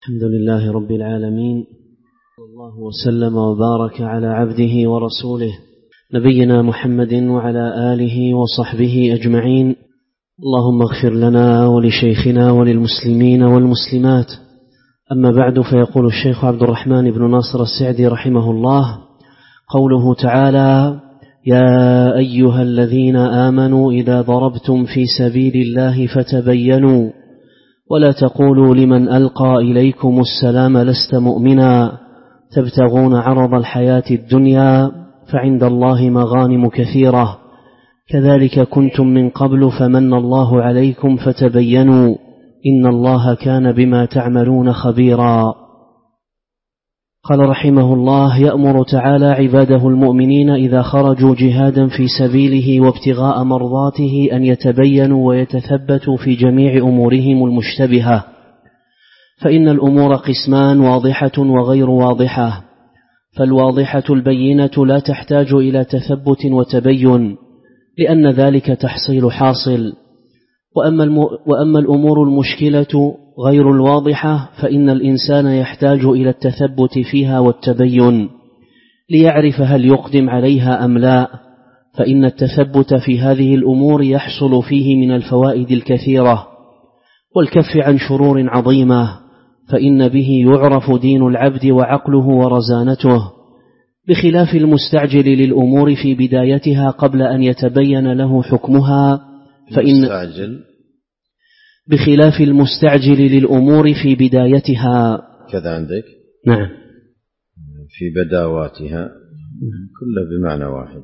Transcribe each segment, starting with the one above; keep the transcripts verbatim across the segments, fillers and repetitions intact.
الحمد لله رب العالمين، الله وسلم وبارك على عبده ورسوله نبينا محمد وعلى آله وصحبه أجمعين. اللهم اغفر لنا ولشيخنا وللمسلمين والمسلمات. أما بعد، فيقول الشيخ عبد الرحمن بن ناصر السعدي رحمه الله: قوله تعالى: يا أيها الذين آمنوا إذا ضربتم في سبيل الله فتبينوا ولا تقولوا لمن ألقى إليكم السلام لست مؤمنا تبتغون عرض الحياة الدنيا فعند الله مغانم كثيرة كذلك كنتم من قبل فمن الله عليكم فتبينوا إن الله كان بما تعملون خبيرا. قال رحمه الله: يأمر تعالى عباده المؤمنين إذا خرجوا جهادا في سبيله وابتغاء مرضاته أن يتبينوا ويتثبتوا في جميع أمورهم المشتبهة، فإن الأمور قسمان: واضحة وغير واضحة. فالواضحة البينة لا تحتاج إلى تثبت وتبين، لأن ذلك تحصيل حاصل. وأما, الم... وأما الأمور المشكلة غير الواضحة فإن الإنسان يحتاج إلى التثبت فيها والتبين ليعرف هل يقدم عليها أم لا، فإن التثبت في هذه الأمور يحصل فيه من الفوائد الكثيرة والكف عن شرور عظيمة، فإن به يعرف دين العبد وعقله ورزانته، بخلاف المستعجل للأمور في بدايتها قبل أن يتبين له حكمها. فإن مستعجل بخلاف المستعجل للأمور في بدايتها كذا عندك؟ نعم، في بداواتها كله بمعنى واحد.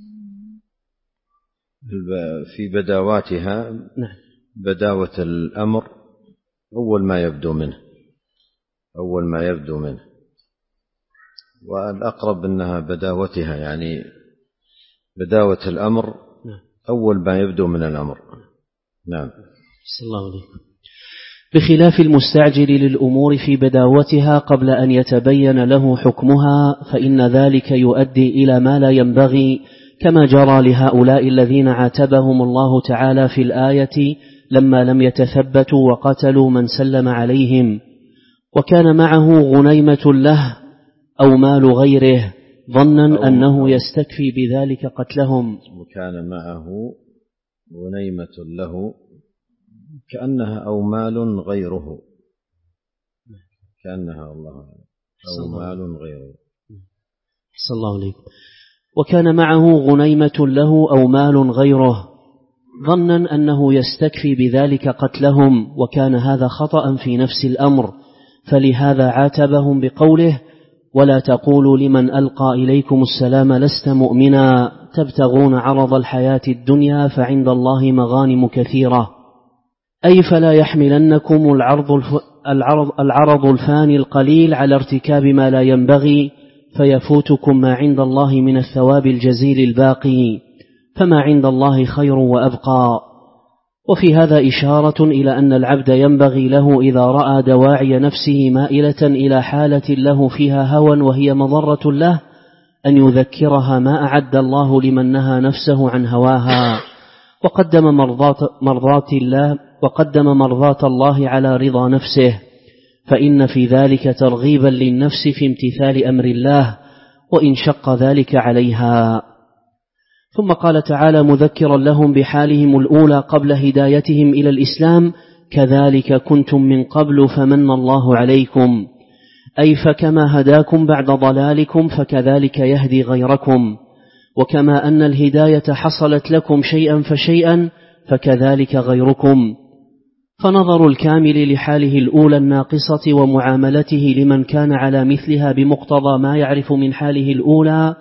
في بداواتها نعم. بداوة الأمر أول ما يبدو منه أول ما يبدو منه والأقرب أنها بداوتها، يعني بداوة الأمر أول ما يبدو من الأمر. نعم. صلى الله عليه. بخلاف المستعجل للأمور في بداوتها قبل أن يتبين له حكمها، فإن ذلك يؤدي إلى ما لا ينبغي، كما جرى لهؤلاء الذين عاتبهم الله تعالى في الآية لما لم يتثبتوا وقتلوا من سلم عليهم، وكان معه غنيمة له أو مال غيره ظنا أنه يستكفي بذلك قتلهم. وكان معه غنيمة له كأنها أو مال غيره كأنها الله أو مال غيره. صلى الله عليه. وكان معه غنيمة له أو مال غيره ظنا أنه يستكفي بذلك قتلهم، وكان هذا خطأ في نفس الأمر، فلهذا عاتبهم بقوله: ولا تقولوا لمن ألقى إليكم السلام لست مؤمنا تبتغون عرض الحياة الدنيا فعند الله مغانم كثيرة، أي فلا يحملنكم العرض, الف... العرض... العرض الفاني القليل على ارتكاب ما لا ينبغي فيفوتكم ما عند الله من الثواب الجزيل الباقي، فما عند الله خير وأبقى. وفي هذا إشارة إلى أن العبد ينبغي له إذا رأى دواعي نفسه مائلة إلى حالة له فيها هوى وهي مضرة له أن يذكرها ما أعد الله لمن نهى نفسه عن هواها، وقدم مرضات, مرضات الله وقدم مرضات الله على رضا نفسه، فإن في ذلك ترغيبا للنفس في امتثال أمر الله وإن شق ذلك عليها. ثم قال تعالى مذكرا لهم بحالهم الأولى قبل هدايتهم إلى الإسلام: كذلك كنتم من قبل فمن الله عليكم، أي فكما هداكم بعد ضلالكم فكذلك يهدي غيركم، وكما أن الهداية حصلت لكم شيئا فشيئا فكذلك غيركم. فنظر الكامل لحاله الأولى الناقصة ومعاملته لمن كان على مثلها بمقتضى ما يعرف من حاله الأولى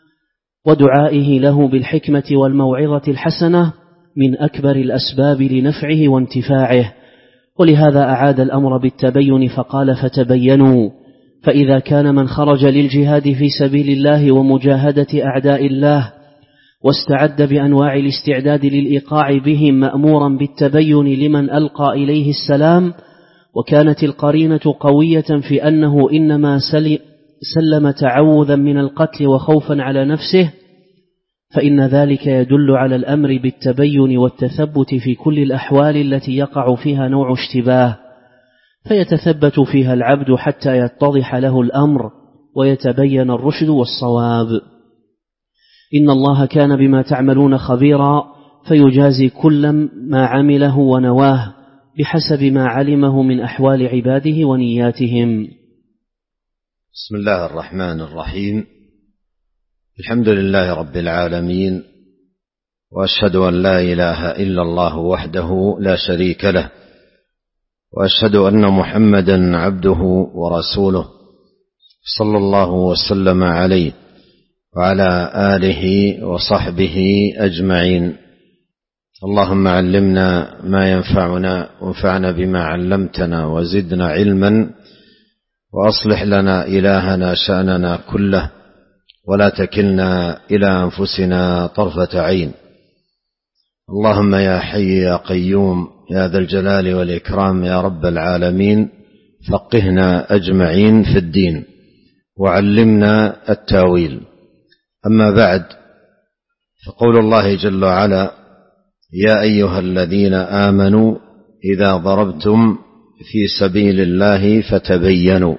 ودعائه له بالحكمة والموعظة الحسنة من أكبر الأسباب لنفعه وانتفاعه، ولهذا أعاد الأمر بالتبين فقال: فتبينوا. فإذا كان من خرج للجهاد في سبيل الله ومجاهدة أعداء الله واستعد بأنواع الاستعداد للإيقاع بهم مأمورا بالتبين لمن ألقى إليه السلام، وكانت القرينة قوية في أنه إنما سلم تعوذا من القتل وخوفا على نفسه، فإن ذلك يدل على الأمر بالتبين والتثبت في كل الأحوال التي يقع فيها نوع اشتباه، فيتثبت فيها العبد حتى يتضح له الأمر ويتبين الرشد والصواب. إن الله كان بما تعملون خبيرا فيجازي كل ما عمله ونواه بحسب ما علمه من أحوال عباده ونياتهم. بسم الله الرحمن الرحيم. الحمد لله رب العالمين، وأشهد أن لا إله إلا الله وحده لا شريك له، وأشهد أن محمدا عبده ورسوله صلى الله وسلم عليه وعلى آله وصحبه أجمعين. اللهم علمنا ما ينفعنا وانفعنا بما علمتنا وزدنا علما، وأصلح لنا إلهنا شأننا كله، ولا تكلنا إلى أنفسنا طرفة عين. اللهم يا حي يا قيوم يا ذا الجلال والإكرام يا رب العالمين، فقهنا أجمعين في الدين وعلمنا التاويل. أما بعد، فقول الله جل وعلا: يا أيها الذين آمنوا إذا ضربتم في سبيل الله فتبينوا.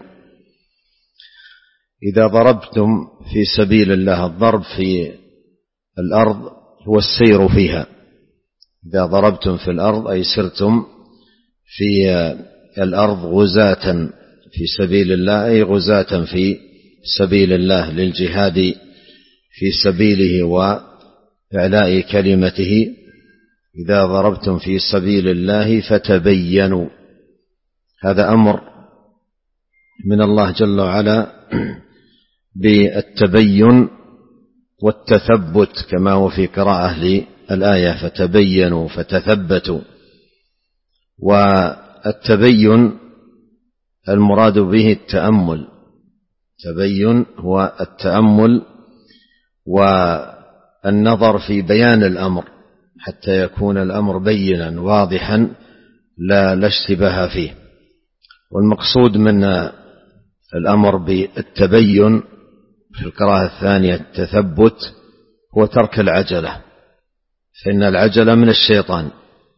إذا ضربتم في سبيل الله، الضرب في الأرض هو السير فيها. إذا ضربتم في الأرض أي سرتم في الأرض غزاة في سبيل الله، أي غزاة في سبيل الله للجهاد في سبيله وإعلاء كلمته. إذا ضربتم في سبيل الله فتبينوا، هذا أمر من الله جل وعلا بالتبين والتثبت، كما هو في قراءة للآية: فتبينوا فتثبتوا. والتبين المراد به التأمل، التبين هو التأمل والنظر في بيان الأمر حتى يكون الأمر بينا واضحا لا لا اشتباه فيه. والمقصود من الأمر بالتبين في القراءة الثانية التثبت هو ترك العجلة، فإن العجلة من الشيطان،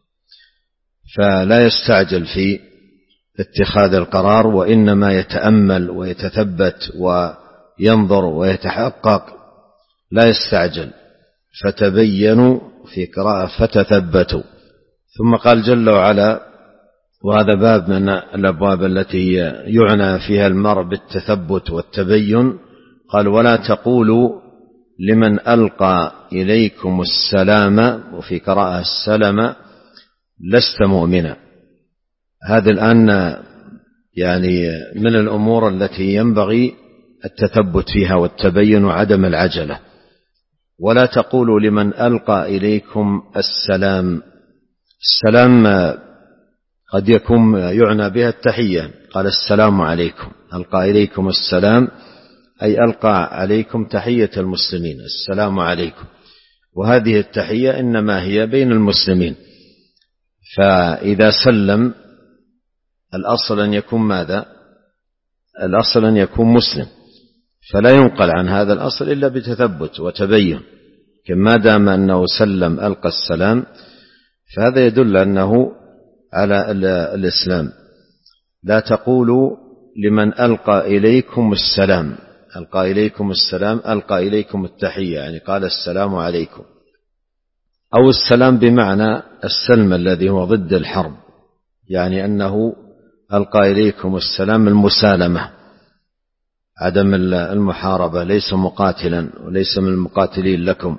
فلا يستعجل في اتخاذ القرار، وإنما يتأمل ويتثبت وينظر ويتحقق، لا يستعجل. فتبينوا في قراءة فتثبتوا. ثم قال جل وعلا، وهذا باب من الأبواب التي يعنى فيها المرء بالتثبت والتبين، قال: ولا تقولوا لمن ألقى إليكم السلام، وفي قراءة السلام، لست مؤمنا. هذا الآن يعني من الأمور التي ينبغي التثبت فيها والتبين وعدم العجلة. ولا تقولوا لمن ألقى إليكم السلام. السلام قد يكون يعنى بها التحية، قال: السلام عليكم. ألقى إليكم السلام أي ألقى عليكم تحية المسلمين، السلام عليكم. وهذه التحية إنما هي بين المسلمين، فإذا سلم الأصل أن يكون ماذا؟ الأصل أن يكون مسلم، فلا ينقل عن هذا الأصل إلا بتثبت وتبين. كما دام أنه سلم ألقى السلام، فهذا يدل أنه على الإسلام. لا تقولوا لمن ألقى إليكم السلام. ألقى إليكم السلام، ألقى إليكم التحية، يعني قال السلام عليكم. أو السلام بمعنى السلم الذي هو ضد الحرب، يعني أنه ألقى إليكم السلام المسالمة، عدم المحاربة، ليس مقاتلا وليس من المقاتلين لكم.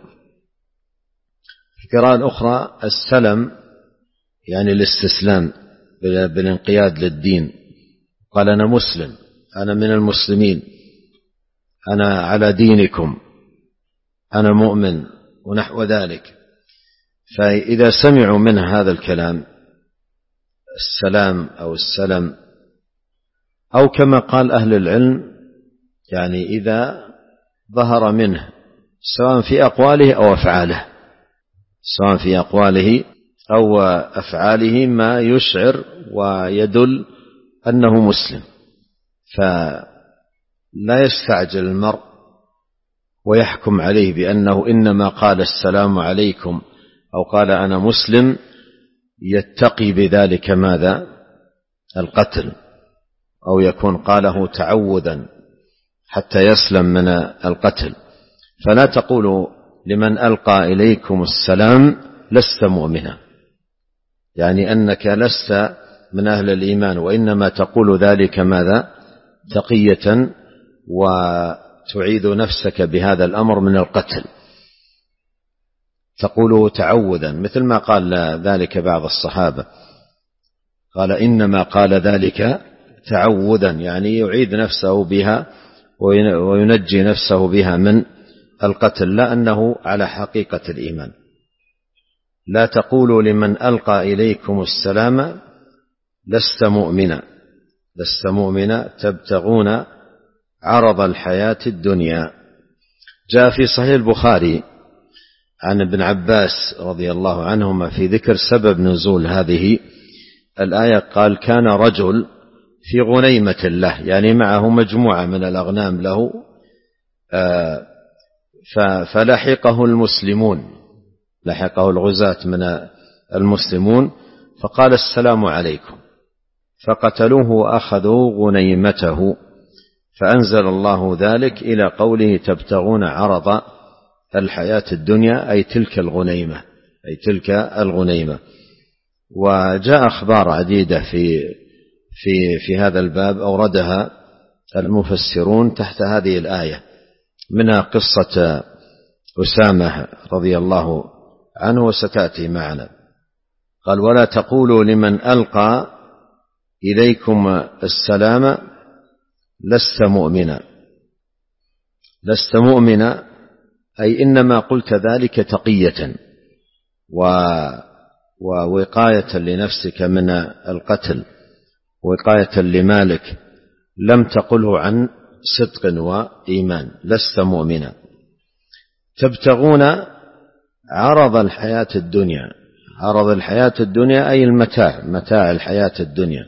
في القراءة الأخرى السلم يعني الاستسلام بالانقياد للدين. قال: أنا مسلم، أنا من المسلمين، أنا على دينكم، أنا مؤمن، ونحو ذلك. فإذا سمعوا منه هذا الكلام السلام أو السلم، أو كما قال أهل العلم، يعني إذا ظهر منه سواء في أقواله أو أفعاله، سواء في أقواله أو أفعاله ما يشعر ويدل أنه مسلم، فلا يستعجل المرء ويحكم عليه بأنه إنما قال السلام عليكم أو قال أنا مسلم، يتقي بذلك ماذا؟ القتل، أو يكون قاله تعوذا حتى يسلم من القتل. فلا تقولوا لمن ألقى إليكم السلام لست مؤمنا، يعني أنك لست من أهل الإيمان، وإنما تقول ذلك ماذا؟ تقية، وتعيذ نفسك بهذا الأمر من القتل، تقول تعوذا، مثل ما قال ذلك بعض الصحابة، قال إنما قال ذلك تعوذا، يعني يعيد نفسه بها وينجي نفسه بها من القتل، لا أنه على حقيقة الإيمان. لا تقولوا لمن ألقى إليكم السلام لست مؤمنا، لست مؤمنا تبتغون عرض الحياة الدنيا. جاء في صحيح البخاري عن ابن عباس رضي الله عنهما في ذكر سبب نزول هذه الآية، قال كان رجل في غنيمة له، يعني معه مجموعة من الأغنام له، فلحقه المسلمون، لحقه الغزاة من المسلمون، فقال السلام عليكم، فقتلوه وأخذوا غنيمته، فأنزل الله ذلك إلى قوله تبتغون عرض الحياة الدنيا، أي تلك الغنيمة، أي تلك الغنيمة. وجاء أخبار عديدة في في في هذا الباب أوردها المفسرون تحت هذه الآية، منها قصة أسامة رضي الله عنه وستأتي معنا. قال ولا تقولوا لمن ألقى إليكم السلام لست مؤمنا، لست مؤمنا أي إنما قلت ذلك تقية ووقاية لنفسك من القتل، وقاية لمالك، لم تقله عن صدق وإيمان، لست مؤمنا. تبتغون عرض الحياة الدنيا، عرض الحياة الدنيا أي المتاع، متاع الحياة الدنيا،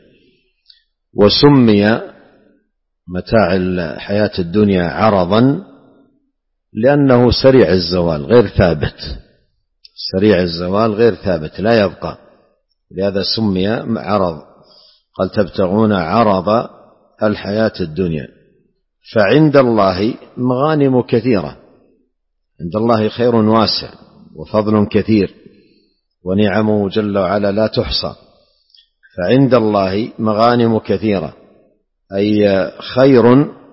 وسمي متاع الحياة الدنيا عرضا لأنه سريع الزوال غير ثابت، سريع الزوال غير ثابت لا يبقى، لهذا سمي عرض. قال تبتغون عرض الحياة الدنيا، فعند الله مغانم كثيرة، عند الله خير واسع وفضل كثير ونعمه جل وعلا لا تحصى، فعند الله مغانم كثيرة أي خير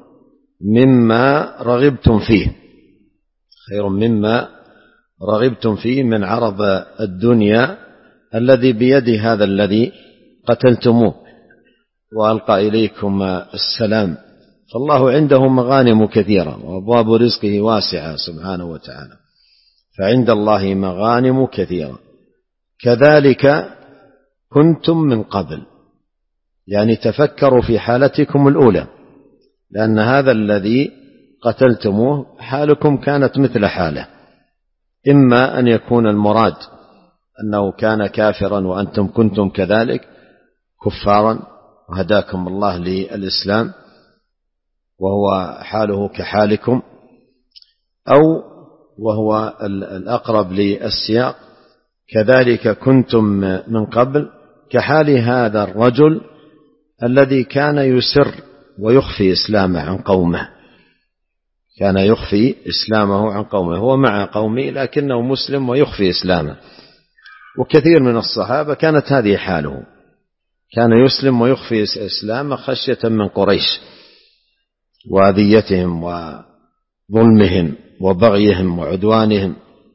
مما رغبتم فيه، خير مما رغبتم فيه من عرض الدنيا الذي بيد هذا الذي قتلتموه وألقى إليكم السلام، فالله عنده مغانم كثيرة وأبواب رزقه واسعة سبحانه وتعالى، فعند الله مغانم كثيرة. كذلك كنتم من قبل، يعني تفكروا في حالتكم الأولى، لأن هذا الذي قتلتموه حالكم كانت مثل حاله، إما أن يكون المراد أنه كان كافرا وأنتم كنتم كذلك كفارا وهداكم الله للإسلام وهو حاله كحالكم، أو وهو الأقرب للسياق كذلك كنتم من قبل كحال هذا الرجل الذي كان يسر ويخفي إسلامه عن قومه، كان يخفي إسلامه عن قومه، هو مع قومه لكنه مسلم ويخفي إسلامه. وكثير من الصحابة كانت هذه حاله، كان يسلم ويخفي إسلامه خشية من قريش وأذيتهم وظلمهم وبغيهم وعدوانهم.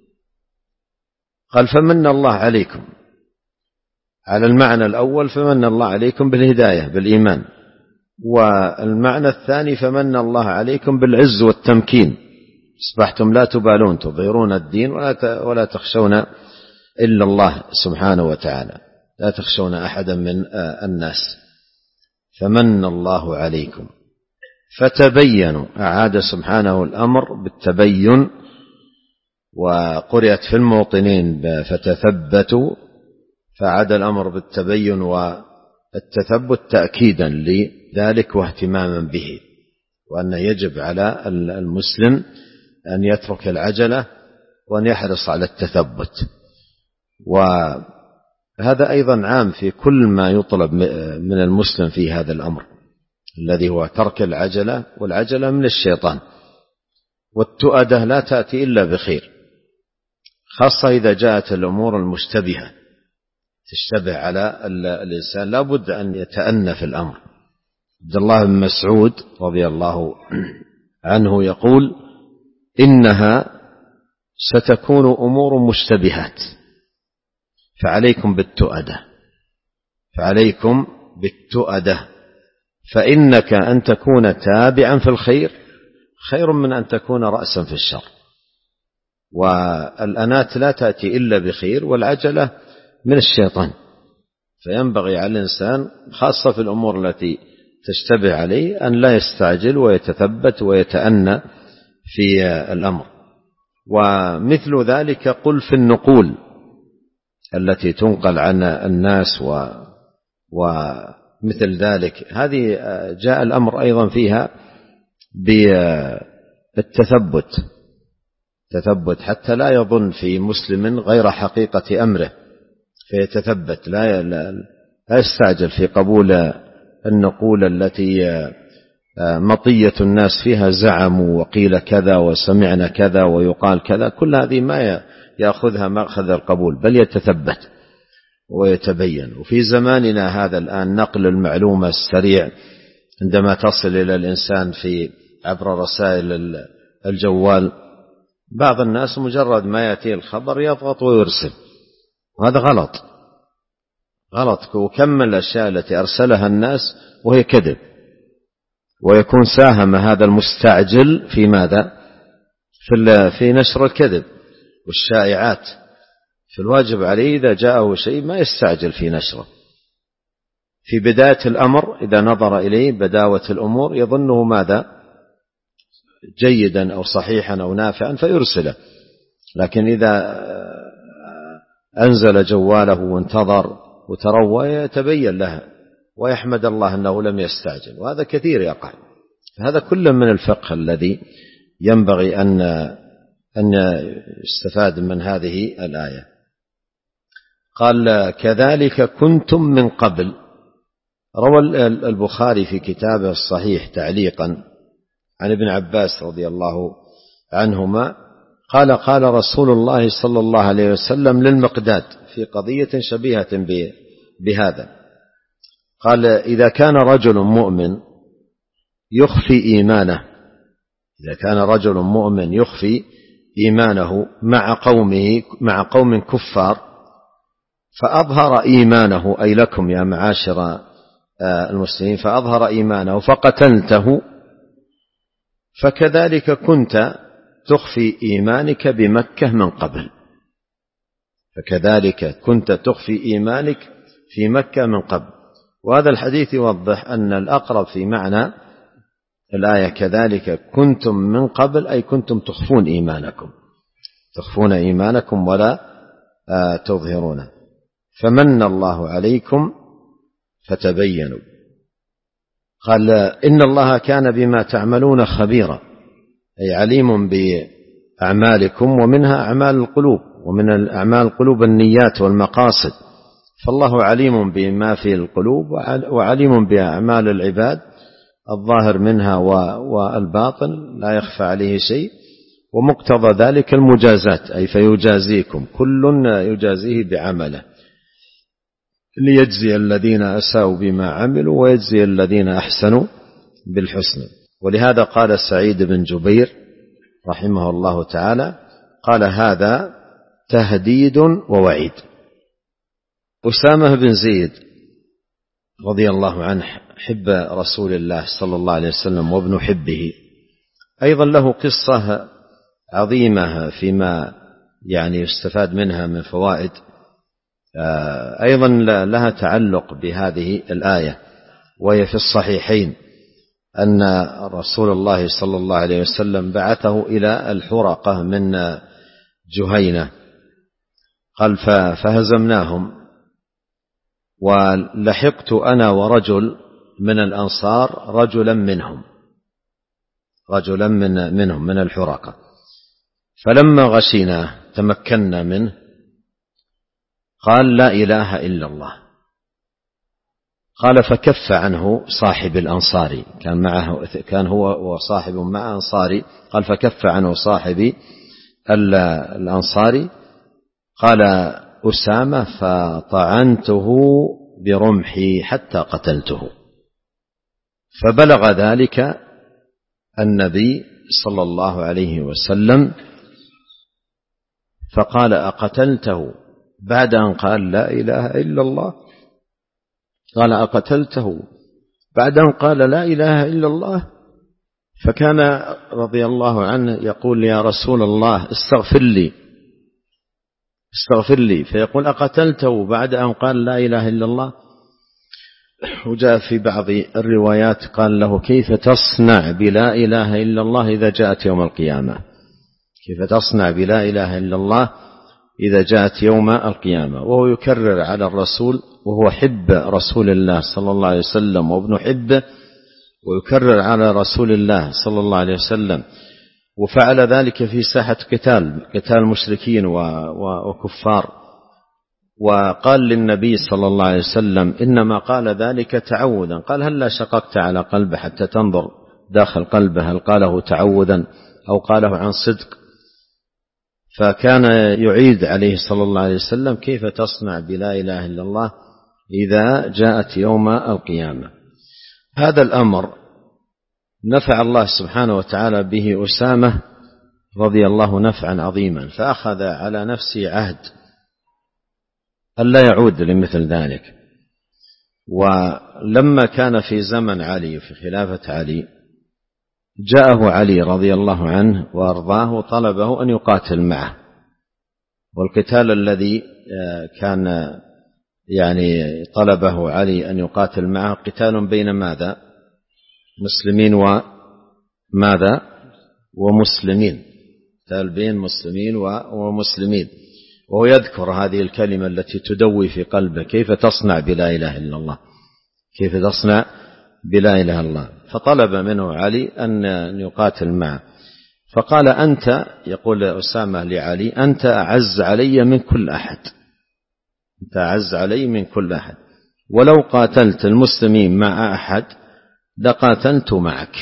قال فمن الله عليكم، على المعنى الأول فمن الله عليكم بالهداية بالإيمان، والمعنى الثاني فمن الله عليكم بالعز والتمكين، أصبحتم لا تبالون تظهرون الدين ولا تخشون إلا الله سبحانه وتعالى، لا تخشون أحدا من الناس. فمن الله عليكم فتبينوا، أعاد سبحانه الأمر بالتبين، وقرأت في الموطنين فتثبتوا، فعاد الأمر بالتبين والتثبت تأكيدا لذلك واهتماما به، وأن يجب على المسلم أن يترك العجلة وأن يحرص على التثبت. هذا أيضا عام في كل ما يطلب من المسلم في هذا الأمر الذي هو ترك العجلة، والعجلة من الشيطان، والتؤدة لا تأتي إلا بخير، خاصة إذا جاءت الأمور المشتبهة تشتبه على الإنسان لا بد أن يتأنى في الأمر. عبد الله بن مسعود رضي الله عنه يقول: إنها ستكون أمور مشتبهات فعليكم بالتؤدة فعليكم بالتؤدة فإنك أن تكون تابعا في الخير خير من أن تكون رأسا في الشر. والأنات لا تأتي إلا بخير، والعجلة من الشيطان، فينبغي على الإنسان خاصة في الأمور التي تشتبه عليه أن لا يستعجل ويتثبت ويتأنى في الأمر. ومثل ذلك قل في النقول التي تنقل عن الناس و ومثل ذلك، هذه جاء الأمر أيضا فيها بالتثبت تثبت حتى لا يظن في مسلم غير حقيقة أمره فيتثبت، لا لا يستعجل في قبول النقول التي مطية الناس فيها زعموا وقيل كذا وسمعنا كذا ويقال كذا، كل هذه ما يأخذها مأخذ القبول، بل يتثبت ويتبين. وفي زماننا هذا الآن نقل المعلومة السريع عندما تصل إلى الإنسان في عبر رسائل الجوال، بعض الناس مجرد ما يأتي الخبر يضغط ويرسل، وهذا غلط غلط وكم من الأشياء التي أرسلها الناس وهي كذب، ويكون ساهم هذا المستعجل في ماذا؟ في نشر الكذب والشائعات. فالواجب عليه إذا جاءه شيء ما يستعجل في نشره، في بداية الأمر إذا نظر إليه بداوة الأمور يظنه ماذا؟ جيدا أو صحيحا أو نافعا فيرسله، لكن إذا أنزل جواله وانتظر وتروى يتبين له ويحمد الله أنه لم يستعجل، وهذا كثير يقع. هذا كله من الفقه الذي ينبغي أن أن يستفاد من هذه الآية. قال: كذلك كنتم من قبل. روى البخاري في كتابه الصحيح تعليقا عن ابن عباس رضي الله عنهما قال: قال رسول الله صلى الله عليه وسلم للمقداد في قضية شبيهة بهذا، قال: إذا كان رجل مؤمن يخفي إيمانه إذا كان رجل مؤمن يخفي إيمانه مع قومه مع قوم كفار فأظهر إيمانه، أي لكم يا معاشر المسلمين، فأظهر إيمانه فقتلته، فكذلك كنت تخفي إيمانك بمكة من قبل فكذلك كنت تخفي إيمانك في مكة من قبل. وهذا الحديث يوضح أن الأقرب في معنى الآية كذلك كنتم من قبل، أي كنتم تخفون إيمانكم تخفون إيمانكم ولا آه تظهرونه. فمن الله عليكم فتبينوا. قال: إن الله كان بما تعملون خبيرا، أي عليم بأعمالكم، ومنها أعمال القلوب، ومن الأعمال القلوب النيات والمقاصد، فالله عليم بما في القلوب وعليم بأعمال العباد الظاهر منها والباطن لا يخفى عليه شيء، ومقتضى ذلك المجازات، أي فيجازيكم كل يجازيه بعمله ليجزي الذين أساءوا بما عملوا ويجزي الذين أحسنوا بالحسن. ولهذا قال سعيد بن جبير رحمه الله تعالى قال: هذا تهديد ووعيد. أسامة بن زيد رضي الله عنه حب رسول الله صلى الله عليه وسلم وابن حبه، أيضا له قصة عظيمة فيما يعني يستفاد منها من فوائد، أيضا لها تعلق بهذه الآية، وهي في الصحيحين أن رسول الله صلى الله عليه وسلم بعثه إلى الحرقة من جهينة، قال: فهزمناهم، ولحقت أنا ورجل من الأنصار رجلا منهم رجلا من منهم من الحرقة، فلما غشيناه تمكنا منه قال لا إله إلا الله. قال فكف عنه صاحب الأنصاري، كان معه كان هو وصاحب مع أنصاري، قال فكف عنه صاحب الأنصاري. قال أسامة فطعنته برمحي حتى قتلته. فبلغ ذلك النبي صلى الله عليه وسلم فقال أقتلته بعد أن قال لا إله إلا الله؟ قال أقتلته بعد أن قال لا إله إلا الله؟ فكان رضي الله عنه يقول يا رسول الله استغفر لي استغفر لي، فيقول أقتلته بعد أن قال لا إله إلا الله؟ وجاء في بعض الروايات قال له كيف تصنع بلا إله إلا الله إذا جاءت يوم القيامة؟ كيف تصنع بلا إله إلا الله إذا جاءت يوم القيامة؟ وهو يكرر على الرسول، وهو حب رسول الله صلى الله عليه وسلم وابن حبه، ويكرر على رسول الله صلى الله عليه وسلم، وفعل ذلك في ساحة قتال قتال مشركين وكفار. وقال للنبي صلى الله عليه وسلم إنما قال ذلك تعوذا. قال هل شققت على قلبه حتى تنظر داخل قلبه هل قاله تعوذا أو قاله عن صدق؟ فكان يعيد عليه صلى الله عليه وسلم كيف تصنع بلا إله إلا الله إذا جاءت يوم القيامة. هذا الأمر نفع الله سبحانه وتعالى به أسامة رضي الله نفعا عظيما، فأخذ على نفسه عهد ألا يعود لمثل ذلك. ولما كان في زمن علي في خلافة علي جاءه علي رضي الله عنه وأرضاه وطلبه أن يقاتل معه، والقتال الذي كان يعني طلبه علي أن يقاتل معه قتال بين ماذا؟ مسلمين وماذا؟ ومسلمين، قتال بين مسلمين ومسلمين. وهو يذكر هذه الكلمة التي تدوي في قلبه كيف تصنع بلا إله إلا الله، كيف تصنع بلا إله إلا الله. فطلب منه علي أن يقاتل معه، فقال أنت، يقول أسامة لعلي، أنت أعز علي من كل أحد، أنت أعز علي من كل أحد، ولو قاتلت المسلمين مع أحد لقاتلت معك،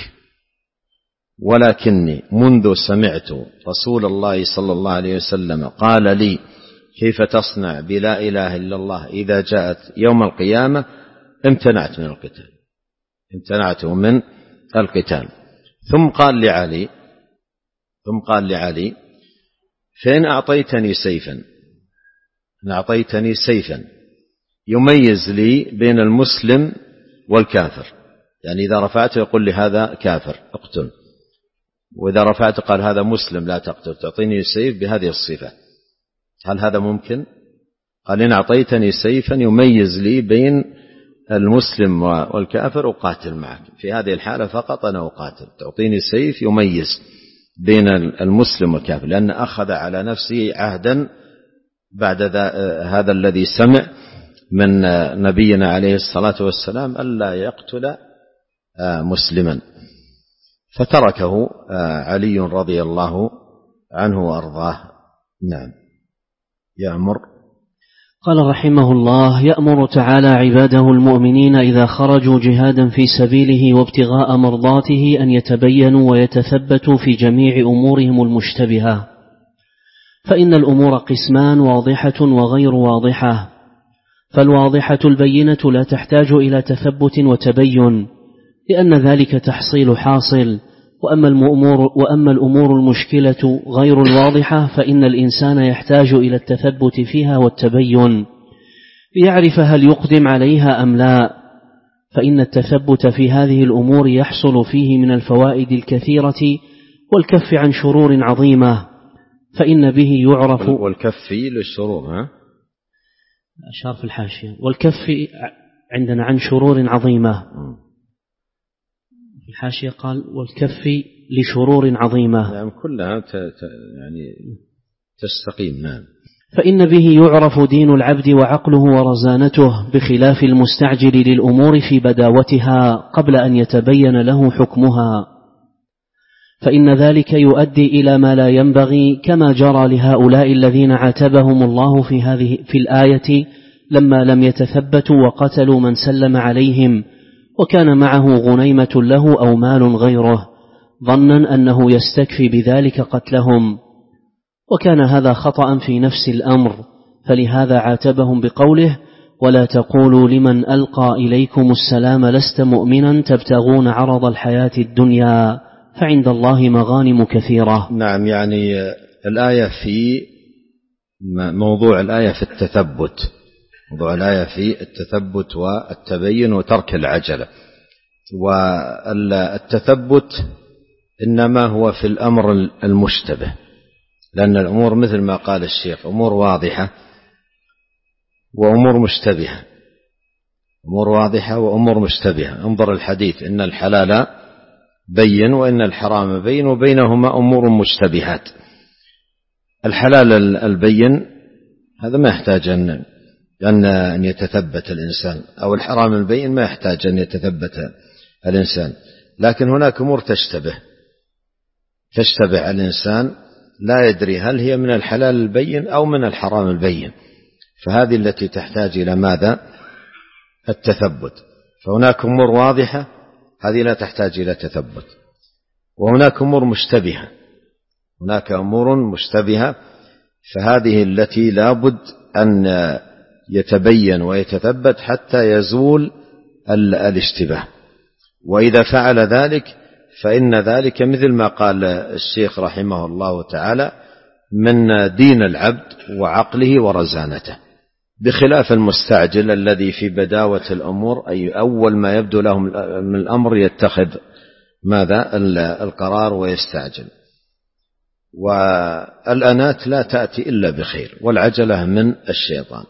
ولكني منذ سمعت رسول الله صلى الله عليه وسلم قال لي كيف تصنع بلا إله إلا الله إذا جاءت يوم القيامة امتنعت من القتال، امتنعت من القتال. ثم قال لعلي ثم قال لعلي فإن أعطيتني سيفا إن أعطيتني سيفا يميز لي بين المسلم والكافر، يعني إذا رفعته يقول لي هذا كافر اقتل، وإذا رفعت قال هذا مسلم لا تقتل، تعطيني سيف بهذه الصفة، هل هذا ممكن؟ قال إن أعطيتني سيفا يميز لي بين المسلم والكافر أقاتل معك، في هذه الحالة فقط أنا أقاتل، تعطيني سيف يميز بين المسلم والكافر، لأن أخذ على نفسه عهدا بعد هذا الذي سمع من نبينا عليه الصلاة والسلام ألا يقتل مسلما، فتركه علي رضي الله عنه وأرضاه. نعم. يأمر قال رحمه الله: يأمر تعالى عباده المؤمنين إذا خرجوا جهادا في سبيله وابتغاء مرضاته أن يتبينوا ويتثبتوا في جميع أمورهم المشتبهة، فإن الأمور قسمان: واضحة وغير واضحة. فالواضحة البينة لا تحتاج إلى تثبت وتبين، لأن ذلك تحصيل حاصل. وأما الأمور, وأما الأمور المشكلة غير الواضحة فإن الإنسان يحتاج إلى التثبت فيها والتبين ليعرف هل يقدم عليها أم لا، فإن التثبت في هذه الأمور يحصل فيه من الفوائد الكثيرة والكف عن شرور عظيمة، فإن به يعرف. والكف للشرور، ها؟ أشار في الحاشية والكف عندنا عن شرور عظيمة، في الحاشية قال والكف لشرور عظيمة، يعني كلها يعني تستقيم. نعم. فإن به يعرف دين العبد وعقله ورزانته، بخلاف المستعجل للأمور في بداوتها قبل أن يتبين له حكمها. فإن ذلك يؤدي إلى ما لا ينبغي، كما جرى لهؤلاء الذين عاتبهم الله في هذه في الآية لما لم يتثبتوا وقتلوا من سلم عليهم، وكان معه غنيمة له أو مال غيره، ظنا أنه يستكفي بذلك قتلهم، وكان هذا خطأ في نفس الأمر، فلهذا عاتبهم بقوله: ولا تقولوا لمن ألقى إليكم السلام لست مؤمنا تبتغون عرض الحياة الدنيا فعند الله مغانم كثيرة. نعم، يعني الآية في موضوع الآية في التثبت، موضوع الآية في التثبت والتبين وترك العجلة. والتثبت إنما هو في الأمر المشتبه، لأن الأمور مثل ما قال الشيخ أمور واضحة وأمور مشتبهة، أمور واضحة وأمور مشتبهة. انظر الحديث: إن الحلال بين وإن الحرام بين وبينهما أمور مشتبهات. الحلال البين هذا ما يحتاج أن أن يتثبت الإنسان، أو الحرام البين ما يحتاج أن يتثبت الإنسان، لكن هناك أمور تشتبه تشتبه الإنسان لا يدري هل هي من الحلال البين أو من الحرام البين، فهذه التي تحتاج إلى ماذا؟ التثبت. فهناك أمور واضحة هذه لا تحتاج إلى تثبت، وهناك أمور مشتبهة هناك أمور مشتبهة فهذه التي لابد أن يتبين ويتثبت حتى يزول الاشتباه. وإذا فعل ذلك فإن ذلك مثل ما قال الشيخ رحمه الله تعالى من دين العبد وعقله ورزانته، بخلاف المستعجل الذي في بداوة الأمور، أي أول ما يبدو له من الأمر يتخذ ماذا؟ القرار ويستعجل. والأنات لا تأتي إلا بخير، والعجلة من الشيطان.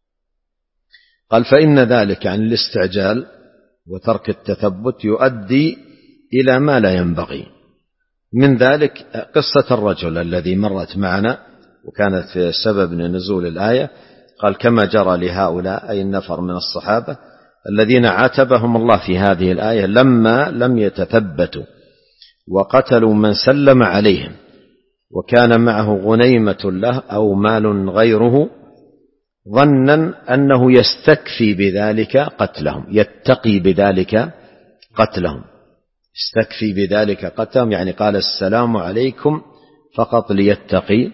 قال: فإن ذلك عن الاستعجال وترك التثبت يؤدي إلى ما لا ينبغي. من ذلك قصة الرجل الذي مرت معنا وكانت في سبب نزول الآية. قال: كما جرى لهؤلاء أي النفر من الصحابة الذين عاتبهم الله في هذه الآية لما لم يتثبتوا وقتلوا من سلم عليهم، وكان معه غنيمة له أو مال غيره، ظنا أنه يستكفي بذلك قتلهم، يتقي بذلك قتلهم، يستكفي بذلك قتلهم، يعني قال السلام عليكم فقط ليتقي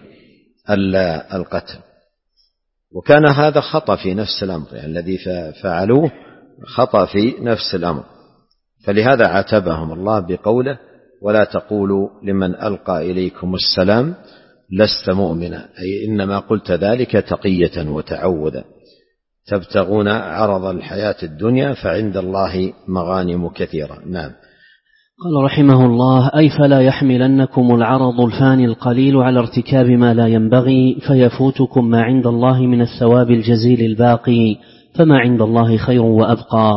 القتل. وكان هذا خطأ في نفس الأمر، يعني الذي فعلوه خطأ في نفس الأمر، فلهذا عاتبهم الله بقوله: ولا تقولوا لمن ألقى إليكم السلام لست مؤمنا، أي إنما قلت ذلك تقية وتعوذا، تبتغون عرض الحياة الدنيا فعند الله مغانم كثيرة. نعم. قال رحمه الله: أي فلا يحملنكم العرض الفاني القليل على ارتكاب ما لا ينبغي فيفوتكم ما عند الله من الثواب الجزيل الباقي، فما عند الله خير وأبقى.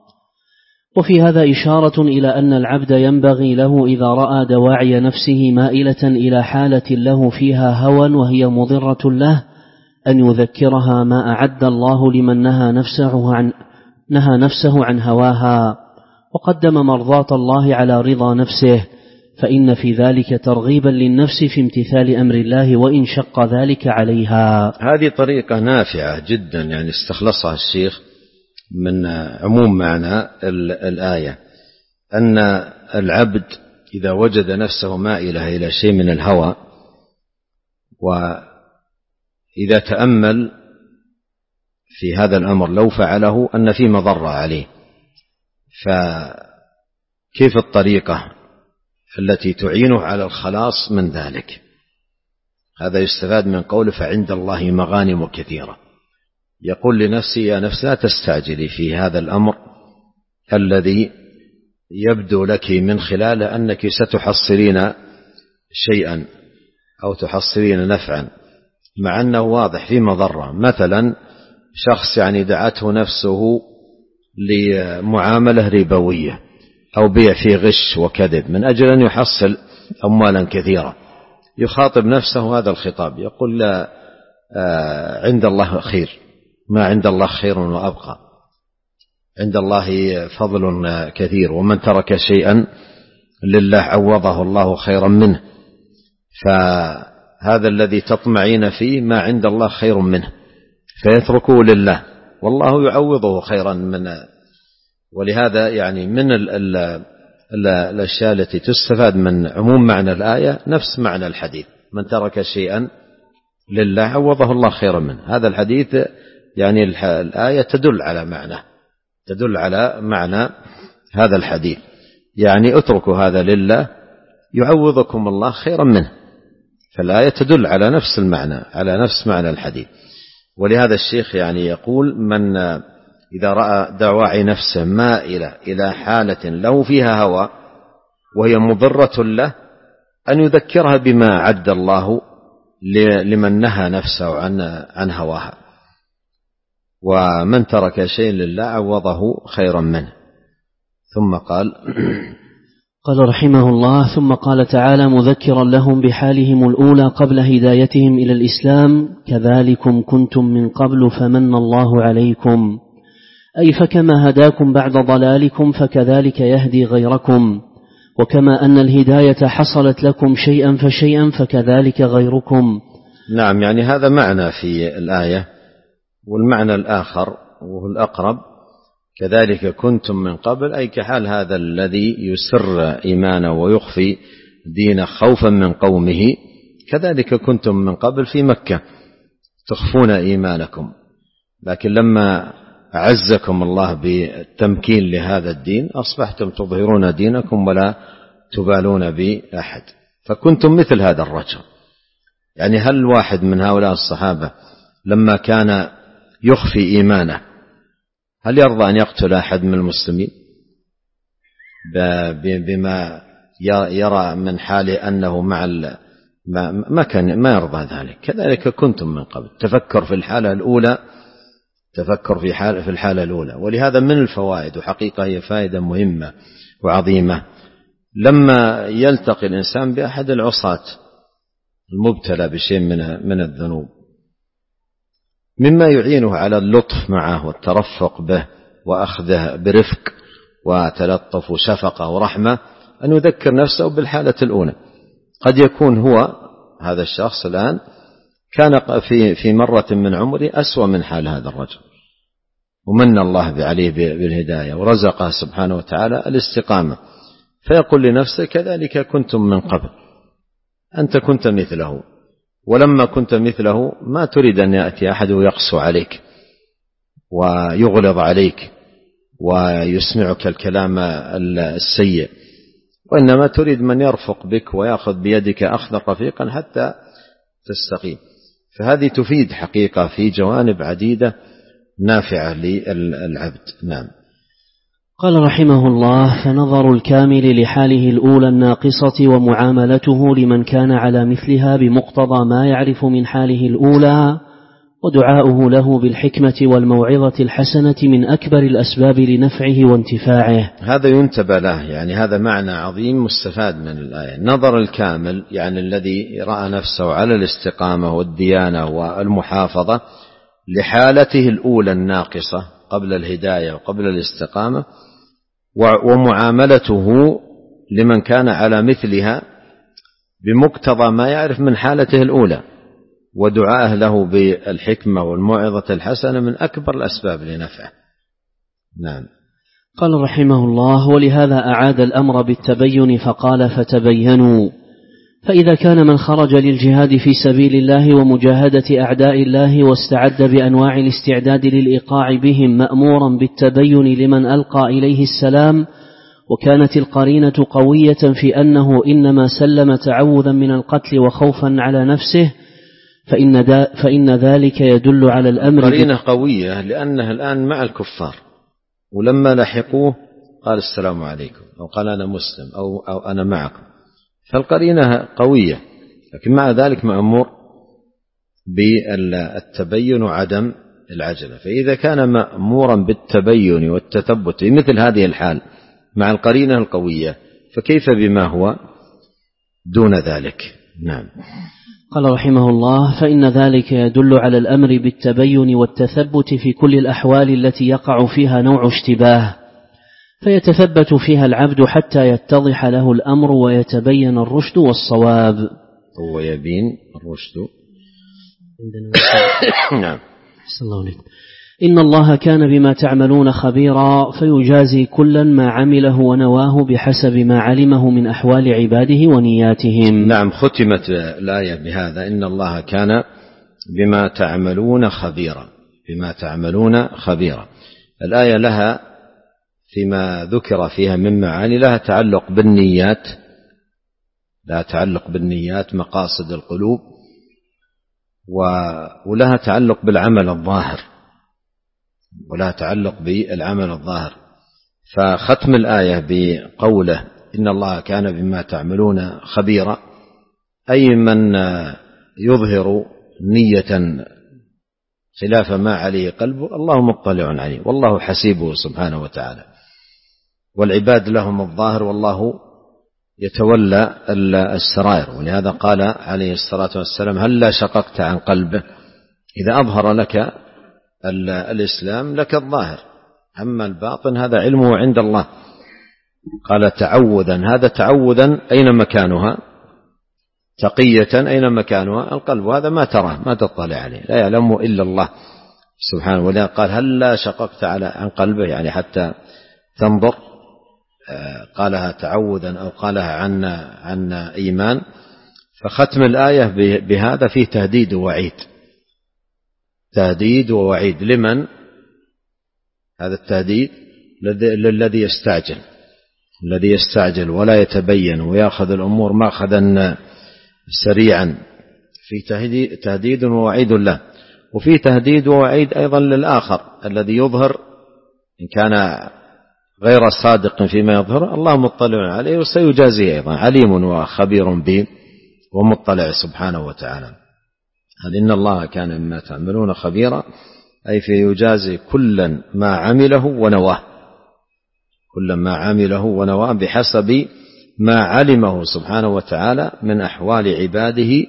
وفي هذا إشارة إلى أن العبد ينبغي له إذا رأى دواعي نفسه مائلة إلى حالة له فيها هوى وهي مضرة له أن يذكرها ما أعد الله لمن نهى نفسه عن, نهى نفسه عن هواها، وقدم مرضاة الله على رضا نفسه، فإن في ذلك ترغيبا للنفس في امتثال أمر الله وإن شق ذلك عليها. هذه طريقة نافعة جدا، يعني استخلصها الشيخ من عموم معنى الآية، أن العبد إذا وجد نفسه مائلة إلى شيء من الهوى، وإذا تأمل في هذا الأمر لو فعله أن فيه مضرة عليه، فكيف الطريقة التي تعينه على الخلاص من ذلك؟ هذا يستفاد من قوله فعند الله مغانم كثيرة. يقول لنفسي: يا نفس لا تستعجلي في هذا الأمر الذي يبدو لك من خلاله أنك ستحصلين شيئا أو تحصلين نفعا، مع أنه واضح في مضرة. مثلا شخص يعني دعته نفسه لمعاملة ربوية أو بيع في غش وكذب من أجل أن يحصل أموالا كثيرة، يخاطب نفسه هذا الخطاب، يقول: لا آه عند الله خير، ما عند الله خير وأبقى، عند الله فضل كثير، ومن ترك شيئا لله عوضه الله خيرا منه، فهذا الذي تطمعين فيه ما عند الله خير منه فيتركه لله والله يعوضه خيرا منه. ولهذا يعني من ال ال ال الأشياء التي تستفاد من عموم معنى الآية نفس معنى الحديث: من ترك شيئا لله عوضه الله خيرا منه. هذا الحديث يعني الآية تدل على معنى تدل على معنى هذا الحديث، يعني اتركوا هذا لله يعوضكم الله خيرا منه. فالآية تدل على نفس المعنى على نفس معنى الحديث. ولهذا الشيخ يعني يقول: من إذا رأى دواعي نفسه مائلة إلى حالة له فيها هوى وهي مضرة له أن يذكرها بما عد الله لمن نهى نفسه عن عن هواها، ومن ترك شيء لله عوضه خيرا منه. ثم قال قال رحمه الله: ثم قال تعالى مذكرا لهم بحالهم الأولى قبل هدايتهم إلى الإسلام: كذلكم كنتم من قبل فمن الله عليكم، أي فكما هداكم بعد ضلالكم فكذلك يهدي غيركم، وكما أن الهداية حصلت لكم شيئا فشيئا فكذلك غيركم. نعم، يعني هذا معنى في الآية. والمعنى الآخر وهو الأقرب: كذلك كنتم من قبل، أي كحال هذا الذي يسر إيمانه ويخفي دينه خوفا من قومه، كذلك كنتم من قبل في مكة تخفون إيمانكم، لكن لما أعزكم الله بالتمكين لهذا الدين أصبحتم تظهرون دينكم ولا تبالون بأحد. فكنتم مثل هذا الرجل. يعني هل واحد من هؤلاء الصحابة لما كان يخفي إيمانه هل يرضى أن يقتل أحد من المسلمين بما يرى من حاله أنه مع ما كان ما يرضى ذلك؟ كذلك كنتم من قبل. تفكر في الحالة الأولى تفكر في حال في الحالة الأولى. ولهذا من الفوائد، وحقيقة هي فائدة مهمة وعظيمة، لما يلتقي الإنسان بأحد العصاة المبتلى بشيء من من الذنوب، مما يعينه على اللطف معه والترفق به وأخذه برفق وتلطف وشفقة ورحمة، أن يذكر نفسه بالحالة الأولى. قد يكون هو هذا الشخص الآن كان في في مرة من عمره أسوأ من حال هذا الرجل، ومن الله عليه بالهداية ورزقه سبحانه وتعالى الاستقامة، فيقول لنفسه: كذلك كنتم من قبل، أنت كنت مثله، ولما كنت مثله ما تريد أن يأتي أحد يقسو عليك ويغلظ عليك ويسمعك الكلام السيء، وإنما تريد من يرفق بك ويأخذ بيدك أخذ رفيقا حتى تستقيم. فهذه تفيد حقيقة في جوانب عديدة نافعة للعبد. نعم. قال رحمه الله: فنظر الكامل لحاله الأولى الناقصة ومعاملته لمن كان على مثلها بمقتضى ما يعرف من حاله الأولى، ودعاؤه له بالحكمة والموعظة الحسنة من أكبر الأسباب لنفعه وانتفاعه. هذا ينتبه له، يعني هذا معنى عظيم مستفاد من الآية. نظر الكامل يعني الذي رأى نفسه على الاستقامة والديانة والمحافظة لحالته الأولى الناقصة قبل الهداية وقبل الاستقامة، ومعاملته لمن كان على مثلها بمقتضى ما يعرف من حالته الأولى، ودعاءه له بالحكمة والموعظة الحسنة من أكبر الأسباب لنفعه. نعم. قال رحمه الله: ولهذا أعاد الأمر بالتبين فقال: فتبينوا. فإذا كان من خرج للجهاد في سبيل الله ومجاهدة أعداء الله واستعد بأنواع الاستعداد للإيقاع بهم مأمورا بالتبين لمن ألقى إليه السلام، وكانت القرينة قوية في أنه إنما سلم تعوذا من القتل وخوفا على نفسه، فإن, فإن ذلك يدل على الأمر. قرينة قوية لأنه الآن مع الكفار، ولما لحقوه قال: السلام عليكم، أو قال: أنا مسلم، أو, أو أنا معكم. فالقرينة قوية، لكن مع ذلك مأمور بالتبين وعدم العجلة. فإذا كان مأمورا بالتبين والتثبت في مثل هذه الحال مع القرينة القوية، فكيف بما هو دون ذلك؟ نعم. قال رحمه الله: فإن ذلك يدل على الأمر بالتبين والتثبت في كل الأحوال التي يقع فيها نوع اشتباه، فيتثبت فيها العبد حتى يتضح له الأمر ويتبين الرشد والصواب. هو يبين الرشد. نعم. صلى الله عليه. إن الله كان بما تعملون خبيرا فيجازي كلا ما عمله ونواه بحسب ما علمه من أحوال عباده ونياتهم. نعم. ختمت الآية بهذا: إن الله كان بما تعملون خبيرا. بما تعملون خبيرا. الآية لها فيما ذكر فيها من معاني لها تعلق بالنيات، لها تعلق بالنيات مقاصد القلوب، ولها تعلق بالعمل الظاهر، ولها تعلق بالعمل الظاهر. فختم الآية بقوله إن الله كان بما تعملون خبيرا، أي من يظهر نية خلاف ما عليه قلبه الله مطلع عليه، والله حسيبه سبحانه وتعالى، والعباد لهم الظاهر والله يتولى السرائر. ولهذا قال عليه الصلاة والسلام: هل لا شققت عن قلبه؟ إذا أظهر لك الإسلام لك الظاهر، أما الباطن هذا علمه عند الله. قال تعوذا، هذا تعوذا أين مكانها؟ تقية أين مكانها؟ القلب، هذا ما تراه ما تطلع عليه، لا يعلمه إلا الله سبحانه. ولهذا قال هل لا شققت على عن قلبه، يعني حتى تنظر. قالها تعوذا أو قالها عن عن إيمان. فختم الآية بهذا فيه تهديد ووعيد، تهديد ووعيد. لمن هذا التهديد؟ للذي يستعجل، الذي يستعجل ولا يتبين ويأخذ الأمور مأخذا سريعا، في تهديد ووعيد له. وفي تهديد ووعيد أيضا للآخر الذي يظهر، إن كان غير صادق فيما يظهر الله مطلع عليه وسيجازيه أيضا، عليم وخبير به ومطلع سبحانه وتعالى. هل إن الله كان مما تعملون خبيرا، أي في يجازي كلا ما عمله ونواه، كلا ما عمله ونواه بحسب ما علمه سبحانه وتعالى من أحوال عباده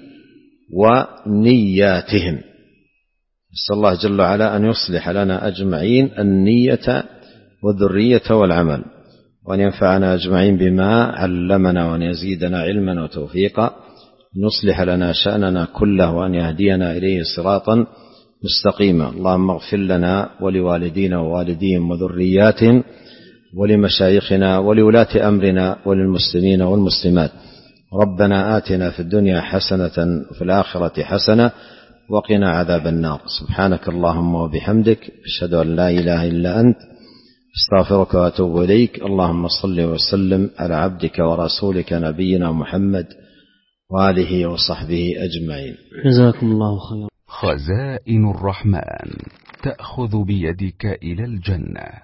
ونياتهم. نسأل الله جل وعلا أن يصلح لنا أجمعين النية والذرية والعمل، وأن ينفعنا أجمعين بما علمنا، وأن يزيدنا علما وتوفيقا، أن يصلح لنا شأننا كله، وأن يهدينا إليه صراطا مستقيما. اللهم اغفر لنا ولوالدينا ووالديهم وذرياتهم ولمشايخنا ولولاة أمرنا وللمسلمين والمسلمات. ربنا آتنا في الدنيا حسنة وفي الآخرة حسنة وقنا عذاب النار. سبحانك اللهم وبحمدك، أشهد أن لا إله إلا أنت، استغفرك وأتوب إليك. اللهم صل وسلم على عبدك ورسولك نبينا محمد وآله وصحبه أجمعين. جزاكم الله خيرا. خزائن الرحمن تأخذ بيدك إلى الجنة.